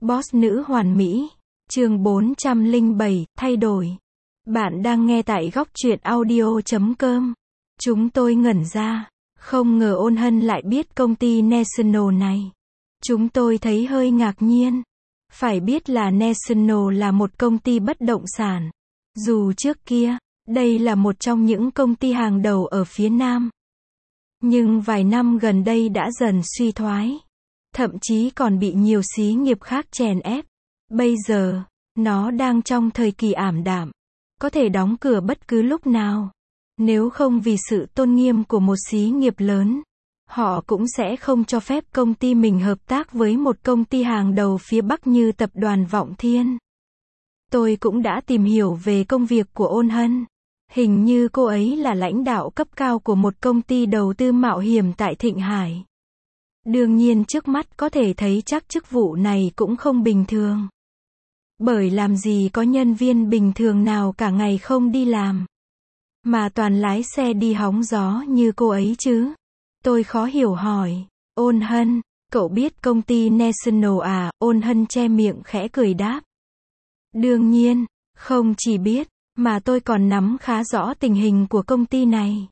Boss nữ hoàn mỹ. Chương 407, thay đổi. Bạn đang nghe tại góc truyện audio.com. Chúng tôi ngẩn ra. Không ngờ Ôn Hân lại biết công ty National này. Chúng tôi thấy hơi ngạc nhiên. Phải biết là National là một công ty bất động sản. Dù trước kia, đây là một trong những công ty hàng đầu ở phía Nam. Nhưng vài năm gần đây đã dần suy thoái. Thậm chí còn bị nhiều xí nghiệp khác chèn ép. Bây giờ, nó đang trong thời kỳ ảm đạm. Có thể đóng cửa bất cứ lúc nào. Nếu không vì sự tôn nghiêm của một xí nghiệp lớn, họ cũng sẽ không cho phép công ty mình hợp tác với một công ty hàng đầu phía Bắc như tập đoàn Vọng Thiên. Tôi cũng đã tìm hiểu về công việc của Ôn Hân. Hình như cô ấy là lãnh đạo cấp cao của một công ty đầu tư mạo hiểm tại Thịnh Hải. Đương nhiên trước mắt có thể thấy chắc chức vụ này cũng không bình thường. Bởi làm gì có nhân viên bình thường nào cả ngày không đi làm, mà toàn lái xe đi hóng gió như cô ấy chứ. Tôi khó hiểu hỏi, Ôn Hân, cậu biết công ty National à? Ôn Hân che miệng khẽ cười đáp. Đương nhiên, không chỉ biết, mà tôi còn nắm khá rõ tình hình của công ty này.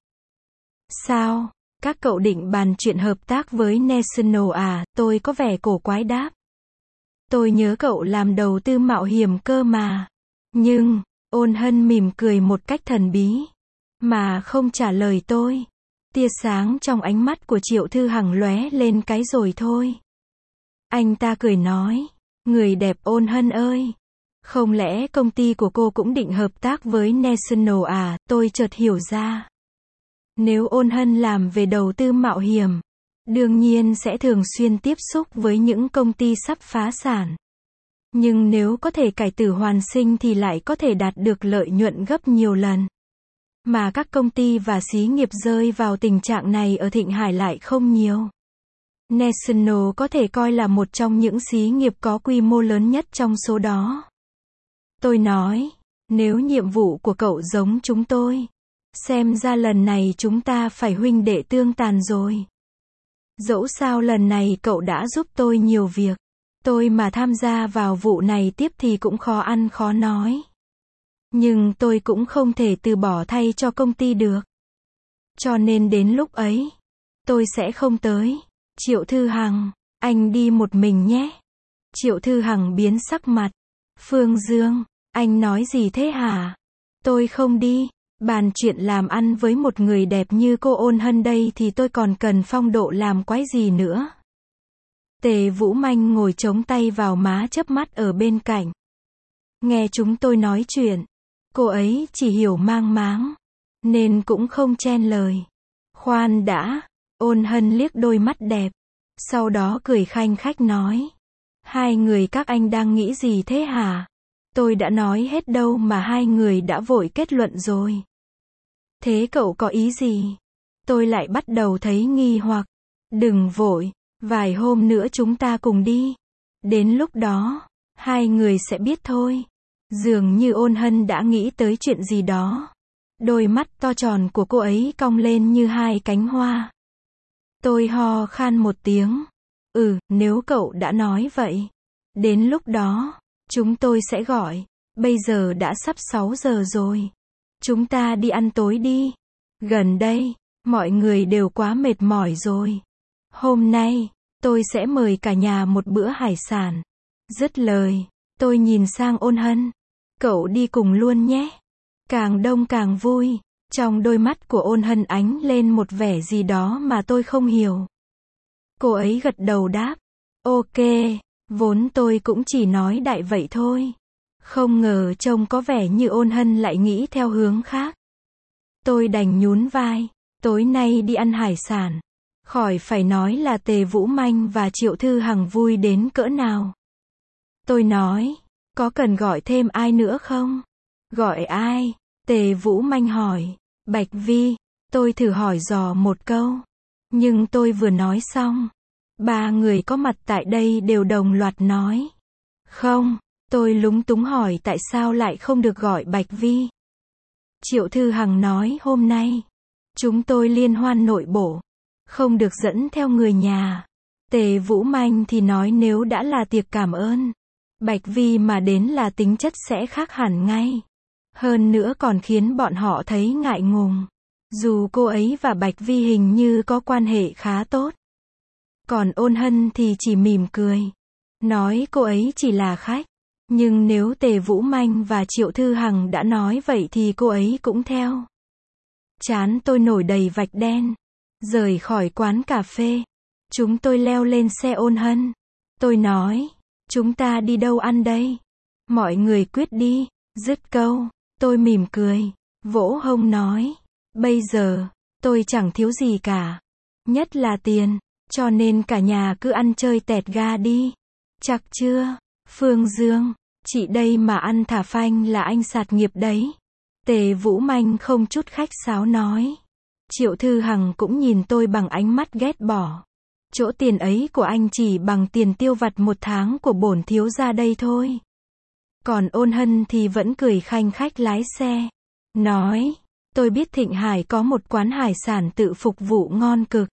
Sao, các cậu định bàn chuyện hợp tác với National à? Tôi có vẻ cổ quái đáp. Tôi nhớ cậu làm đầu tư mạo hiểm cơ mà. Nhưng, Ôn Hân mỉm cười một cách thần bí, mà không trả lời tôi. Tia sáng trong ánh mắt của Triệu Thư Hằng lóe lên cái rồi thôi. Anh ta cười nói, người đẹp Ôn Hân ơi, không lẽ công ty của cô cũng định hợp tác với National à? Tôi chợt hiểu ra. Nếu Ôn Hân làm về đầu tư mạo hiểm, đương nhiên sẽ thường xuyên tiếp xúc với những công ty sắp phá sản. Nhưng nếu có thể cải tử hoàn sinh thì lại có thể đạt được lợi nhuận gấp nhiều lần. Mà các công ty và xí nghiệp rơi vào tình trạng này ở Thịnh Hải lại không nhiều. National có thể coi là một trong những xí nghiệp có quy mô lớn nhất trong số đó. Tôi nói, nếu nhiệm vụ của cậu giống chúng tôi, xem ra lần này chúng ta phải huynh đệ tương tàn rồi. Dẫu sao lần này cậu đã giúp tôi nhiều việc. Tôi mà tham gia vào vụ này tiếp thì cũng khó ăn khó nói. Nhưng tôi cũng không thể từ bỏ thay cho công ty được. Cho nên đến lúc ấy, tôi sẽ không tới. Triệu Thư Hằng, anh đi một mình nhé. Triệu Thư Hằng biến sắc mặt. Phương Dương, anh nói gì thế hả? Tôi không đi. Bàn chuyện làm ăn với một người đẹp như cô Ôn Hân đây thì tôi còn cần phong độ làm quái gì nữa. Tề Vũ Manh ngồi chống tay vào má chớp mắt ở bên cạnh. Nghe chúng tôi nói chuyện, cô ấy chỉ hiểu mang máng, nên cũng không chen lời. Khoan đã, Ôn Hân liếc đôi mắt đẹp, sau đó cười khanh khách nói. Hai người các anh đang nghĩ gì thế hả? Tôi đã nói hết đâu mà hai người đã vội kết luận rồi. Thế cậu có ý gì? Tôi lại bắt đầu thấy nghi hoặc. Đừng vội, vài hôm nữa chúng ta cùng đi. Đến lúc đó, hai người sẽ biết thôi. Dường như Ôn Hân đã nghĩ tới chuyện gì đó. Đôi mắt to tròn của cô ấy cong lên như hai cánh hoa. Tôi ho khan một tiếng. Nếu cậu đã nói vậy. Đến lúc đó, chúng tôi sẽ gọi. Bây giờ đã sắp 6 giờ rồi. Chúng ta đi ăn tối đi. Gần đây, mọi người đều quá mệt mỏi rồi. Hôm nay, tôi sẽ mời cả nhà một bữa hải sản. Dứt lời, tôi nhìn sang Ôn Hân. Cậu đi cùng luôn nhé. Càng đông càng vui. Trong đôi mắt của Ôn Hân ánh lên một vẻ gì đó mà tôi không hiểu. Cô ấy gật đầu đáp. Ok, vốn tôi cũng chỉ nói đại vậy thôi. Không ngờ trông có vẻ như Ôn Hân lại nghĩ theo hướng khác. Tôi đành nhún vai. Tối nay đi ăn hải sản. Khỏi phải nói là Tề Vũ Manh và Triệu Thư Hằng vui đến cỡ nào. Tôi nói, có cần gọi thêm ai nữa không? Gọi ai? Tề Vũ Manh hỏi. Bạch Vi. Tôi thử hỏi dò một câu. Nhưng tôi vừa nói xong, ba người có mặt tại đây đều đồng loạt nói. Không. Tôi lúng túng hỏi tại sao lại không được gọi Bạch Vi. Triệu Thư Hằng nói hôm nay, chúng tôi liên hoan nội bộ, không được dẫn theo người nhà. Tề Vũ Manh thì nói nếu đã là tiệc cảm ơn, Bạch Vi mà đến là tính chất sẽ khác hẳn ngay. Hơn nữa còn khiến bọn họ thấy ngại ngùng. Dù cô ấy và Bạch Vi hình như có quan hệ khá tốt. Còn Ôn Hân thì chỉ mỉm cười. Nói cô ấy chỉ là khách. Nhưng nếu Tề Vũ Manh và Triệu Thư Hằng đã nói vậy thì cô ấy cũng theo. Trán tôi nổi đầy vạch đen. Rời khỏi quán cà phê. Chúng tôi leo lên xe Ôn Hân. Tôi nói, chúng ta đi đâu ăn đây? Mọi người quyết đi. Dứt câu, tôi mỉm cười, vỗ hông nói, bây giờ, tôi chẳng thiếu gì cả. Nhất là tiền, cho nên cả nhà cứ ăn chơi tẹt ga đi. Chắc chưa? Phương Dương, chị đây mà ăn thả phanh là anh sạt nghiệp đấy. Tề Vũ Manh không chút khách sáo nói. Triệu Thư Hằng cũng nhìn tôi bằng ánh mắt ghét bỏ. Chỗ tiền ấy của anh chỉ bằng tiền tiêu vặt một tháng của bổn thiếu gia đây thôi. Còn Ôn Hân thì vẫn cười khanh khách lái xe. Nói, tôi biết Thịnh Hải có một quán hải sản tự phục vụ ngon cực.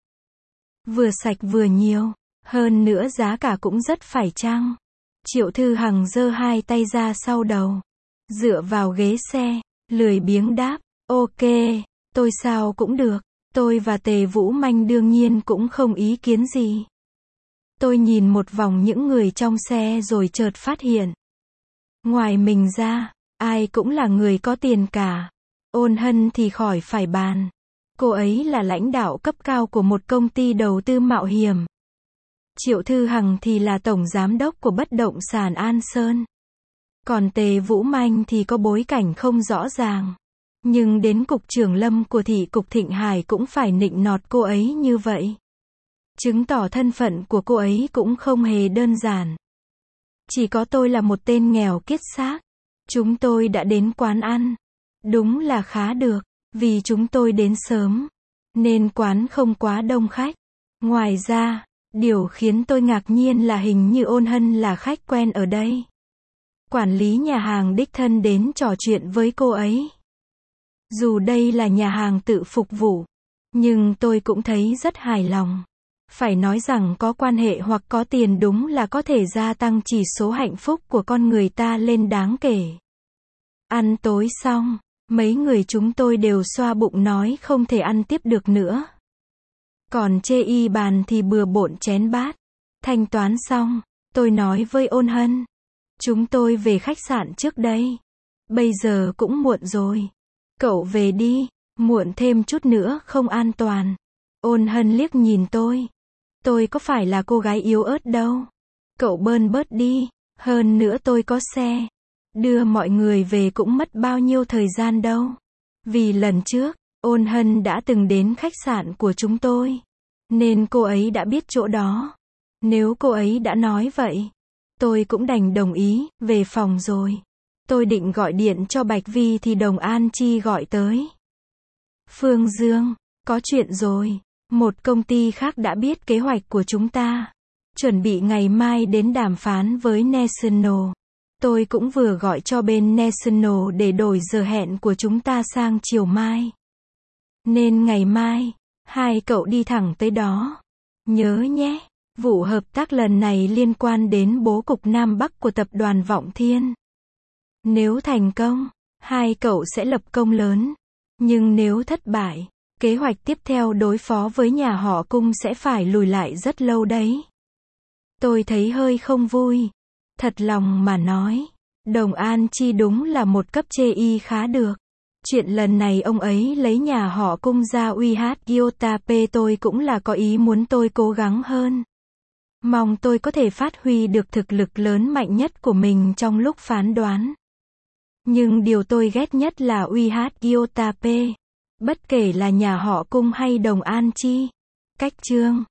Vừa sạch vừa nhiều. Hơn nữa giá cả cũng rất phải chăng. Triệu Thư Hằng giơ hai tay ra sau đầu. Dựa vào ghế xe, lười biếng đáp, ok, tôi sao cũng được. Tôi và Tề Vũ Manh đương nhiên cũng không ý kiến gì. Tôi nhìn một vòng những người trong xe rồi chợt phát hiện. Ngoài mình ra, ai cũng là người có tiền cả. Ôn Hân thì khỏi phải bàn. Cô ấy là lãnh đạo cấp cao của một công ty đầu tư mạo hiểm. Triệu Thư Hằng thì là tổng giám đốc của bất động sản An Sơn. Còn Tề Vũ Manh thì có bối cảnh không rõ ràng. Nhưng đến cục trưởng Lâm của thị cục Thịnh Hải cũng phải nịnh nọt cô ấy như vậy. Chứng tỏ thân phận của cô ấy cũng không hề đơn giản. Chỉ có tôi là một tên nghèo kiết xác. Chúng tôi đã đến quán ăn. Đúng là khá được, vì chúng tôi đến sớm, nên quán không quá đông khách. Ngoài ra, điều khiến tôi ngạc nhiên là hình như Ôn Hân là khách quen ở đây. Quản lý nhà hàng đích thân đến trò chuyện với cô ấy. Dù đây là nhà hàng tự phục vụ, nhưng tôi cũng thấy rất hài lòng. Phải nói rằng có quan hệ hoặc có tiền đúng là có thể gia tăng chỉ số hạnh phúc của con người ta lên đáng kể. Ăn tối xong, mấy người chúng tôi đều xoa bụng nói không thể ăn tiếp được nữa. Còn chê y bàn thì bừa bộn chén bát. Thanh toán xong, tôi nói với Ôn Hân. Chúng tôi về khách sạn trước đây. Bây giờ cũng muộn rồi. Cậu về đi, muộn thêm chút nữa không an toàn. Ôn Hân liếc nhìn tôi. Tôi có phải là cô gái yếu ớt đâu. Cậu bơn bớt đi, hơn nữa tôi có xe. Đưa mọi người về cũng mất bao nhiêu thời gian đâu. Vì lần trước, Ôn Hân đã từng đến khách sạn của chúng tôi. Nên cô ấy đã biết chỗ đó. Nếu cô ấy đã nói vậy, tôi cũng đành đồng ý, về phòng rồi. Tôi định gọi điện cho Bạch Vi thì Đồng An Chi gọi tới. Phương Dương, có chuyện rồi. Một công ty khác đã biết kế hoạch của chúng ta. Chuẩn bị ngày mai đến đàm phán với National. Tôi cũng vừa gọi cho bên National để đổi giờ hẹn của chúng ta sang chiều mai. Nên ngày mai, hai cậu đi thẳng tới đó. Nhớ nhé, vụ hợp tác lần này liên quan đến bố cục Nam Bắc của tập đoàn Vọng Thiên. Nếu thành công, hai cậu sẽ lập công lớn. Nhưng nếu thất bại, kế hoạch tiếp theo đối phó với nhà họ Cung sẽ phải lùi lại rất lâu đấy. Tôi thấy hơi không vui. Thật lòng mà nói, Đồng An Chi đúng là một cấp chê y khá được. Chuyện lần này ông ấy lấy nhà họ Cung ra uy hát Yotape tôi cũng là có ý muốn tôi cố gắng hơn. Mong tôi có thể phát huy được thực lực lớn mạnh nhất của mình trong lúc phán đoán. Nhưng điều tôi ghét nhất là uy hát Yotape. Bất kể là nhà họ Cung hay Đồng An Chi. Cách chương